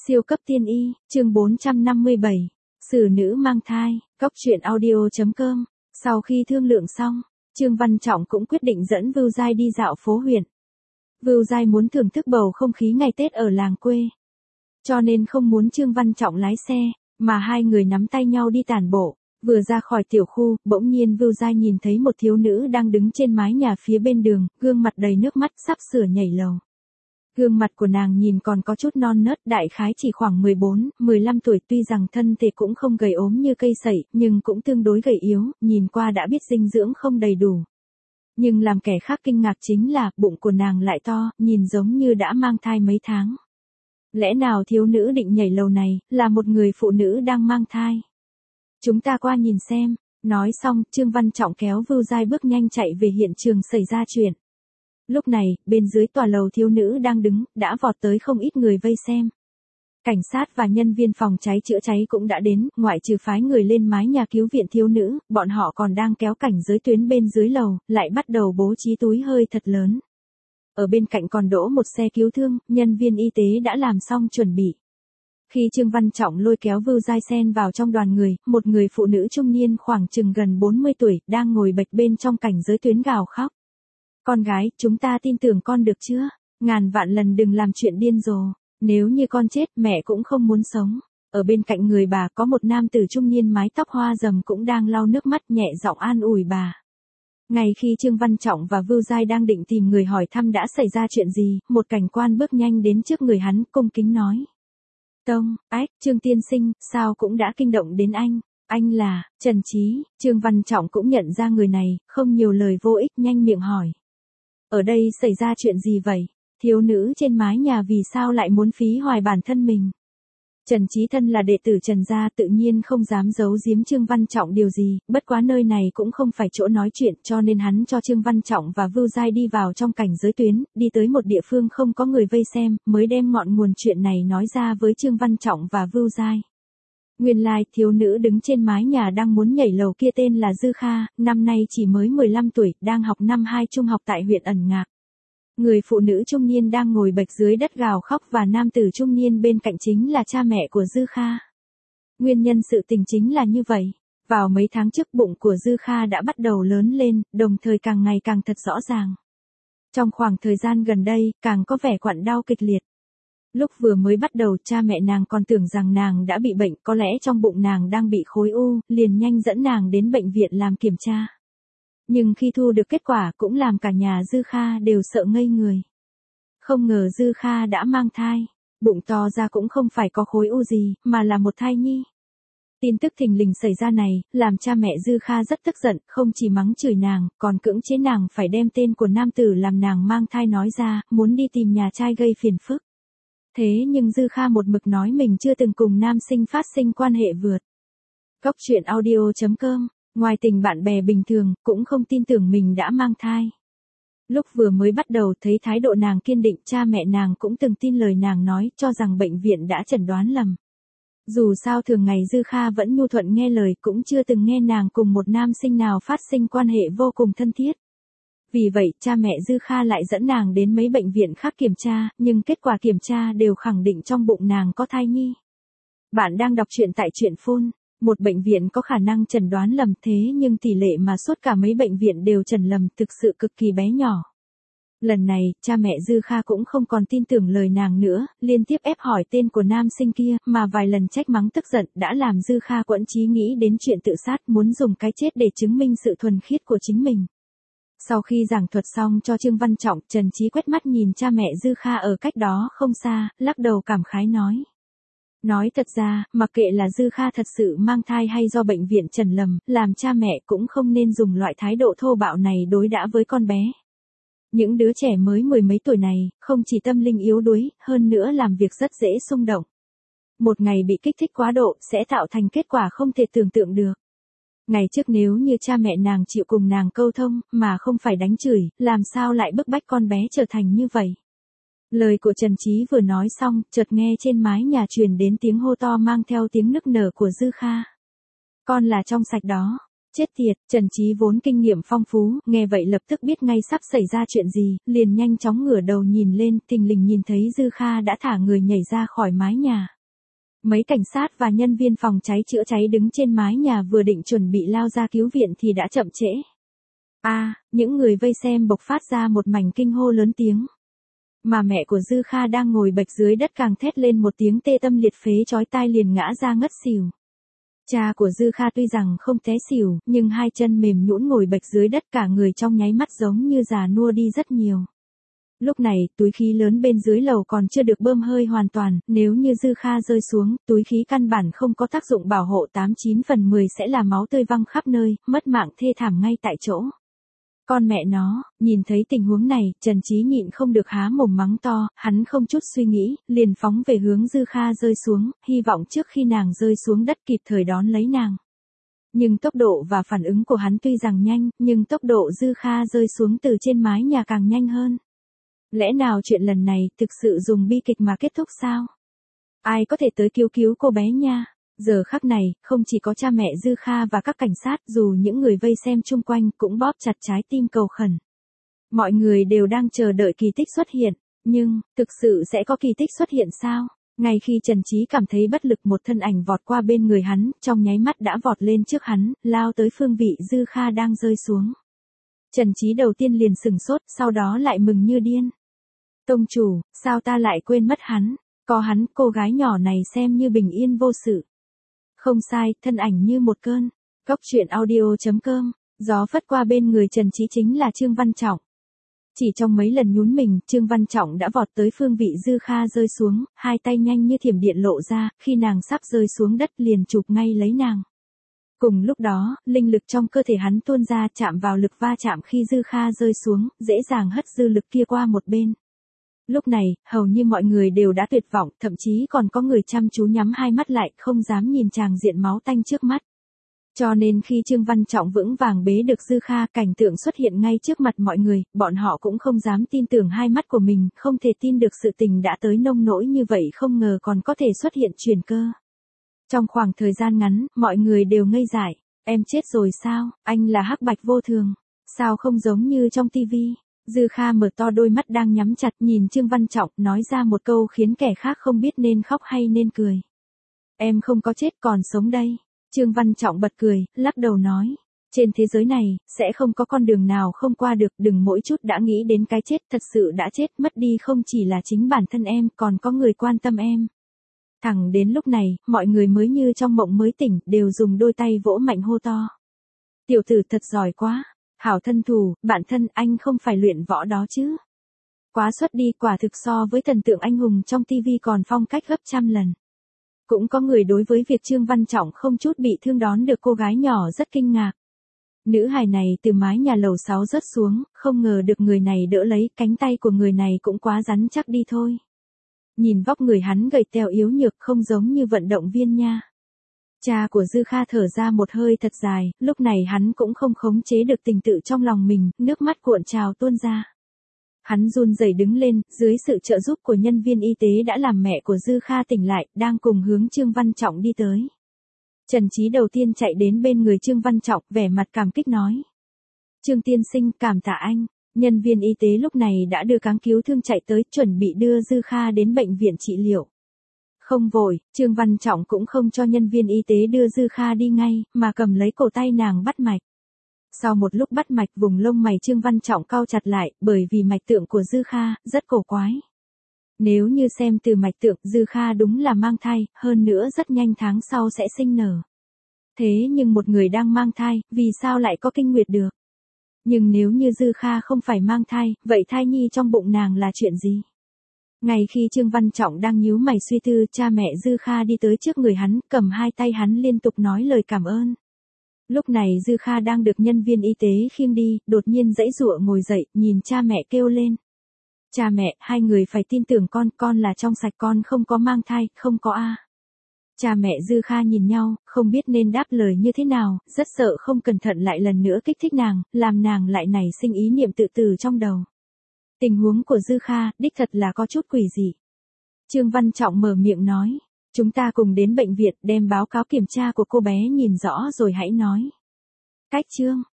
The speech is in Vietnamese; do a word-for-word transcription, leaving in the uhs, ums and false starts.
Siêu cấp tiên y, chương bốn trăm năm mươi bảy. Xử nữ mang thai, cóc truyện audio chấm com. Sau khi thương lượng xong, Trương Văn Trọng cũng quyết định dẫn Vưu Giai đi dạo phố huyện. Vưu Giai muốn thưởng thức bầu không khí ngày Tết ở làng quê. Cho nên không muốn Trương Văn Trọng lái xe, mà hai người nắm tay nhau đi tản bộ. Vừa ra khỏi tiểu khu, bỗng nhiên Vưu Giai nhìn thấy một thiếu nữ đang đứng trên mái nhà phía bên đường, gương mặt đầy nước mắt sắp sửa nhảy lầu. Gương mặt của nàng nhìn còn có chút non nớt, đại khái chỉ khoảng mười bốn, mười lăm tuổi, tuy rằng thân thể cũng không gầy ốm như cây sậy, nhưng cũng tương đối gầy yếu, nhìn qua đã biết dinh dưỡng không đầy đủ. Nhưng làm kẻ khác kinh ngạc chính là, bụng của nàng lại to, nhìn giống như đã mang thai mấy tháng. Lẽ nào thiếu nữ định nhảy lầu này, là một người phụ nữ đang mang thai? Chúng ta qua nhìn xem. Nói xong, Trương Văn Trọng kéo Vưu Giai bước nhanh chạy về hiện trường xảy ra chuyện. Lúc này, bên dưới tòa lầu thiếu nữ đang đứng, đã vọt tới không ít người vây xem. Cảnh sát và nhân viên phòng cháy chữa cháy cũng đã đến, ngoại trừ phái người lên mái nhà cứu viện thiếu nữ, bọn họ còn đang kéo cảnh giới tuyến bên dưới lầu, lại bắt đầu bố trí túi hơi thật lớn. Ở bên cạnh còn đỗ một xe cứu thương, nhân viên y tế đã làm xong chuẩn bị. Khi Trương Văn Trọng lôi kéo Vưu Giai xen vào trong đoàn người, một người phụ nữ trung niên khoảng chừng gần bốn mươi tuổi, đang ngồi bệt bên trong cảnh giới tuyến gào khóc. Con gái, chúng ta tin tưởng con được chưa? Ngàn vạn lần đừng làm chuyện điên rồ. Nếu như con chết, mẹ cũng không muốn sống. Ở bên cạnh người bà có một nam tử trung niên mái tóc hoa rầm cũng đang lau nước mắt nhẹ giọng an ủi bà. Ngay khi Trương Văn Trọng và Vưu Giai đang định tìm người hỏi thăm đã xảy ra chuyện gì, một cảnh quan bước nhanh đến trước người hắn, cung kính nói. Tông, ách, Trương tiên sinh, sao cũng đã kinh động đến anh. Anh là, Trần Chí. Trương Văn Trọng cũng nhận ra người này, không nhiều lời vô ích, nhanh miệng hỏi. Ở đây xảy ra chuyện gì vậy? Thiếu nữ trên mái nhà vì sao lại muốn phí hoài bản thân mình? Trần Chí thân là đệ tử Trần gia, tự nhiên không dám giấu giếm Trương Văn Trọng điều gì, bất quá nơi này cũng không phải chỗ nói chuyện, cho nên hắn cho Trương Văn Trọng và Vưu Giai đi vào trong cảnh giới tuyến, đi tới một địa phương không có người vây xem, mới đem ngọn nguồn chuyện này nói ra với Trương Văn Trọng và Vưu Giai. Nguyên lai, thiếu nữ đứng trên mái nhà đang muốn nhảy lầu kia tên là Dư Kha, năm nay chỉ mới mười lăm tuổi, đang học năm hai trung học tại huyện Ẩn Ngạc. Người phụ nữ trung niên đang ngồi bệt dưới đất gào khóc và nam tử trung niên bên cạnh chính là cha mẹ của Dư Kha. Nguyên nhân sự tình chính là như vậy. Vào mấy tháng trước, bụng của Dư Kha đã bắt đầu lớn lên, đồng thời càng ngày càng thật rõ ràng. Trong khoảng thời gian gần đây, càng có vẻ quặn đau kịch liệt. Lúc vừa mới bắt đầu, cha mẹ nàng còn tưởng rằng nàng đã bị bệnh, có lẽ trong bụng nàng đang bị khối u, liền nhanh dẫn nàng đến bệnh viện làm kiểm tra. Nhưng khi thu được kết quả cũng làm cả nhà Dư Kha đều sợ ngây người. Không ngờ Dư Kha đã mang thai, bụng to ra cũng không phải có khối u gì, mà là một thai nhi. Tin tức thình lình xảy ra này, làm cha mẹ Dư Kha rất tức giận, không chỉ mắng chửi nàng, còn cưỡng chế nàng phải đem tên của nam tử làm nàng mang thai nói ra, muốn đi tìm nhà trai gây phiền phức. Thế nhưng Dư Kha một mực nói mình chưa từng cùng nam sinh phát sinh quan hệ vượt. Cóc truyện audio chấm com. Ngoài tình bạn bè bình thường, cũng không tin tưởng mình đã mang thai. Lúc vừa mới bắt đầu thấy thái độ nàng kiên định, cha mẹ nàng cũng từng tin lời nàng nói, cho rằng bệnh viện đã chẩn đoán lầm. Dù sao thường ngày Dư Kha vẫn nhu thuận nghe lời, cũng chưa từng nghe nàng cùng một nam sinh nào phát sinh quan hệ vô cùng thân thiết. Vì vậy, cha mẹ Dư Kha lại dẫn nàng đến mấy bệnh viện khác kiểm tra, nhưng kết quả kiểm tra đều khẳng định trong bụng nàng có thai nhi. Bạn đang đọc truyện tại truyện phone. Một bệnh viện có khả năng chẩn đoán lầm, thế nhưng tỷ lệ mà suốt cả mấy bệnh viện đều chẩn lầm thực sự cực kỳ bé nhỏ. Lần này, cha mẹ Dư Kha cũng không còn tin tưởng lời nàng nữa, liên tiếp ép hỏi tên của nam sinh kia, mà vài lần trách mắng tức giận đã làm Dư Kha quẫn chí nghĩ đến chuyện tự sát, muốn dùng cái chết để chứng minh sự thuần khiết của chính mình. Sau khi giảng thuật xong cho Trương Văn Trọng, Trần Chí quét mắt nhìn cha mẹ Dư Kha ở cách đó không xa, lắc đầu cảm khái nói. Nói thật ra, mặc kệ là Dư Kha thật sự mang thai hay do bệnh viện chẩn lầm, làm cha mẹ cũng không nên dùng loại thái độ thô bạo này đối đãi với con bé. Những đứa trẻ mới mười mấy tuổi này, không chỉ tâm linh yếu đuối, hơn nữa làm việc rất dễ xung động. Một ngày bị kích thích quá độ, sẽ tạo thành kết quả không thể tưởng tượng được. Ngày trước nếu như cha mẹ nàng chịu cùng nàng câu thông, mà không phải đánh chửi, làm sao lại bức bách con bé trở thành như vậy. Lời của Trần Chí vừa nói xong, chợt nghe trên mái nhà truyền đến tiếng hô to mang theo tiếng nức nở của Dư Kha. Con là trong sạch đó. Chết tiệt, Trần Chí vốn kinh nghiệm phong phú, nghe vậy lập tức biết ngay sắp xảy ra chuyện gì, liền nhanh chóng ngửa đầu nhìn lên, thình lình nhìn thấy Dư Kha đã thả người nhảy ra khỏi mái nhà. Mấy cảnh sát và nhân viên phòng cháy chữa cháy đứng trên mái nhà vừa định chuẩn bị lao ra cứu viện thì đã chậm trễ. A, à, những người vây xem bộc phát ra một mảnh kinh hô lớn tiếng. Mà mẹ của Dư Kha đang ngồi bệt dưới đất càng thét lên một tiếng tê tâm liệt phế chói tai liền ngã ra ngất xỉu. Cha của Dư Kha tuy rằng không té xỉu, nhưng hai chân mềm nhũn ngồi bệt dưới đất cả người trong nháy mắt giống như già nua đi rất nhiều. Lúc này, túi khí lớn bên dưới lầu còn chưa được bơm hơi hoàn toàn, nếu như Dư Kha rơi xuống, túi khí căn bản không có tác dụng bảo hộ tám chín phần mười sẽ là máu tươi văng khắp nơi, mất mạng thê thảm ngay tại chỗ. Con mẹ nó, nhìn thấy tình huống này, Trần Chí nhịn không được há mồm mắng to, hắn không chút suy nghĩ, liền phóng về hướng Dư Kha rơi xuống, hy vọng trước khi nàng rơi xuống đất kịp thời đón lấy nàng. Nhưng tốc độ và phản ứng của hắn tuy rằng nhanh, nhưng tốc độ Dư Kha rơi xuống từ trên mái nhà càng nhanh hơn. Lẽ nào chuyện lần này thực sự dùng bi kịch mà kết thúc sao? Ai có thể tới cứu cứu cô bé nha? Giờ khắc này, không chỉ có cha mẹ Dư Kha và các cảnh sát, dù những người vây xem chung quanh cũng bóp chặt trái tim cầu khẩn. Mọi người đều đang chờ đợi kỳ tích xuất hiện, nhưng, thực sự sẽ có kỳ tích xuất hiện sao? Ngay khi Trần Chí cảm thấy bất lực một thân ảnh vọt qua bên người hắn, trong nháy mắt đã vọt lên trước hắn, lao tới phương vị Dư Kha đang rơi xuống. Trần Chí đầu tiên liền sừng sốt, sau đó lại mừng như điên. Tông chủ, sao ta lại quên mất hắn? Có hắn, cô gái nhỏ này xem như bình yên vô sự. Không sai, thân ảnh như một cơn. Góc truyện audio chấm com, gió phất qua bên người Trần Chí chính là Trương Văn Trọng. Chỉ trong mấy lần nhún mình, Trương Văn Trọng đã vọt tới phương vị Dư Kha rơi xuống, hai tay nhanh như thiểm điện lộ ra, khi nàng sắp rơi xuống đất liền chụp ngay lấy nàng. Cùng lúc đó, linh lực trong cơ thể hắn tuôn ra chạm vào lực va chạm khi Dư Kha rơi xuống, dễ dàng hất dư lực kia qua một bên. Lúc này, hầu như mọi người đều đã tuyệt vọng, thậm chí còn có người chăm chú nhắm hai mắt lại, không dám nhìn tràng diện máu tanh trước mắt. Cho nên khi Trương Văn Trọng vững vàng bế được Dư Kha, cảnh tượng xuất hiện ngay trước mặt mọi người, bọn họ cũng không dám tin tưởng hai mắt của mình, không thể tin được sự tình đã tới nông nỗi như vậy, không ngờ còn có thể xuất hiện chuyển cơ. Trong khoảng thời gian ngắn, mọi người đều ngây dại. Em chết rồi sao? Anh là hắc bạch vô thường. Sao không giống như trong tivi? Dư Kha mở to đôi mắt đang nhắm chặt nhìn Trương Văn Trọng, nói ra một câu khiến kẻ khác không biết nên khóc hay nên cười. Em không có chết, còn sống đây. Trương Văn Trọng bật cười, lắc đầu nói. Trên thế giới này, sẽ không có con đường nào không qua được, đừng mỗi chút đã nghĩ đến cái chết, thật sự đã chết, mất đi không chỉ là chính bản thân em, còn có người quan tâm em. Thẳng đến lúc này, mọi người mới như trong mộng mới tỉnh, đều dùng đôi tay vỗ mạnh hô to. Tiểu tử thật giỏi quá. Hảo thân thủ, bạn thân, anh không phải luyện võ đó chứ. Quá xuất đi, quả thực so với thần tượng anh hùng trong tivi còn phong cách gấp trăm lần. Cũng có người đối với việc Trương Văn Trọng không chút bị thương đón được cô gái nhỏ rất kinh ngạc. Nữ hài này từ mái nhà lầu sáu rớt xuống, không ngờ được người này đỡ lấy, cánh tay của người này cũng quá rắn chắc đi thôi. Nhìn vóc người hắn gầy teo yếu nhược, không giống như vận động viên nha. Cha của Dư Kha thở ra một hơi thật dài, lúc này hắn cũng không khống chế được tình tự trong lòng mình, nước mắt cuộn trào tuôn ra. Hắn run rẩy đứng lên, dưới sự trợ giúp của nhân viên y tế đã làm mẹ của Dư Kha tỉnh lại, đang cùng hướng Trương Văn Trọng đi tới. Trần Chí đầu tiên chạy đến bên người Trương Văn Trọng, vẻ mặt cảm kích nói. Trương tiên sinh, cảm tạ anh. Nhân viên y tế lúc này đã đưa cáng cứu thương chạy tới, chuẩn bị đưa Dư Kha đến bệnh viện trị liệu. Không vội, Trương Văn Trọng cũng không cho nhân viên y tế đưa Dư Kha đi ngay, mà cầm lấy cổ tay nàng bắt mạch. Sau một lúc bắt mạch, vùng lông mày Trương Văn Trọng cau chặt lại, bởi vì mạch tượng của Dư Kha rất cổ quái. Nếu như xem từ mạch tượng, Dư Kha đúng là mang thai, hơn nữa rất nhanh tháng sau sẽ sinh nở. Thế nhưng một người đang mang thai, vì sao lại có kinh nguyệt được? Nhưng nếu như Dư Kha không phải mang thai, vậy thai nhi trong bụng nàng là chuyện gì? Ngay khi Trương Văn Trọng đang nhíu mày suy tư, cha mẹ Dư Kha đi tới trước người hắn, cầm hai tay hắn liên tục nói lời cảm ơn. Lúc này Dư Kha đang được nhân viên y tế khiêng đi, đột nhiên giãy giụa ngồi dậy, nhìn cha mẹ kêu lên. Cha mẹ, hai người phải tin tưởng con, con là trong sạch, con không có mang thai, không có a. Cha mẹ Dư Kha nhìn nhau, không biết nên đáp lời như thế nào, rất sợ không cẩn thận lại lần nữa kích thích nàng, làm nàng lại nảy sinh ý niệm tự tử trong đầu. Tình huống của Dư Kha, đích thật là có chút quỷ dị. Trương Văn Trọng mở miệng nói, chúng ta cùng đến bệnh viện, đem báo cáo kiểm tra của cô bé nhìn rõ rồi hãy nói. Cách Trương,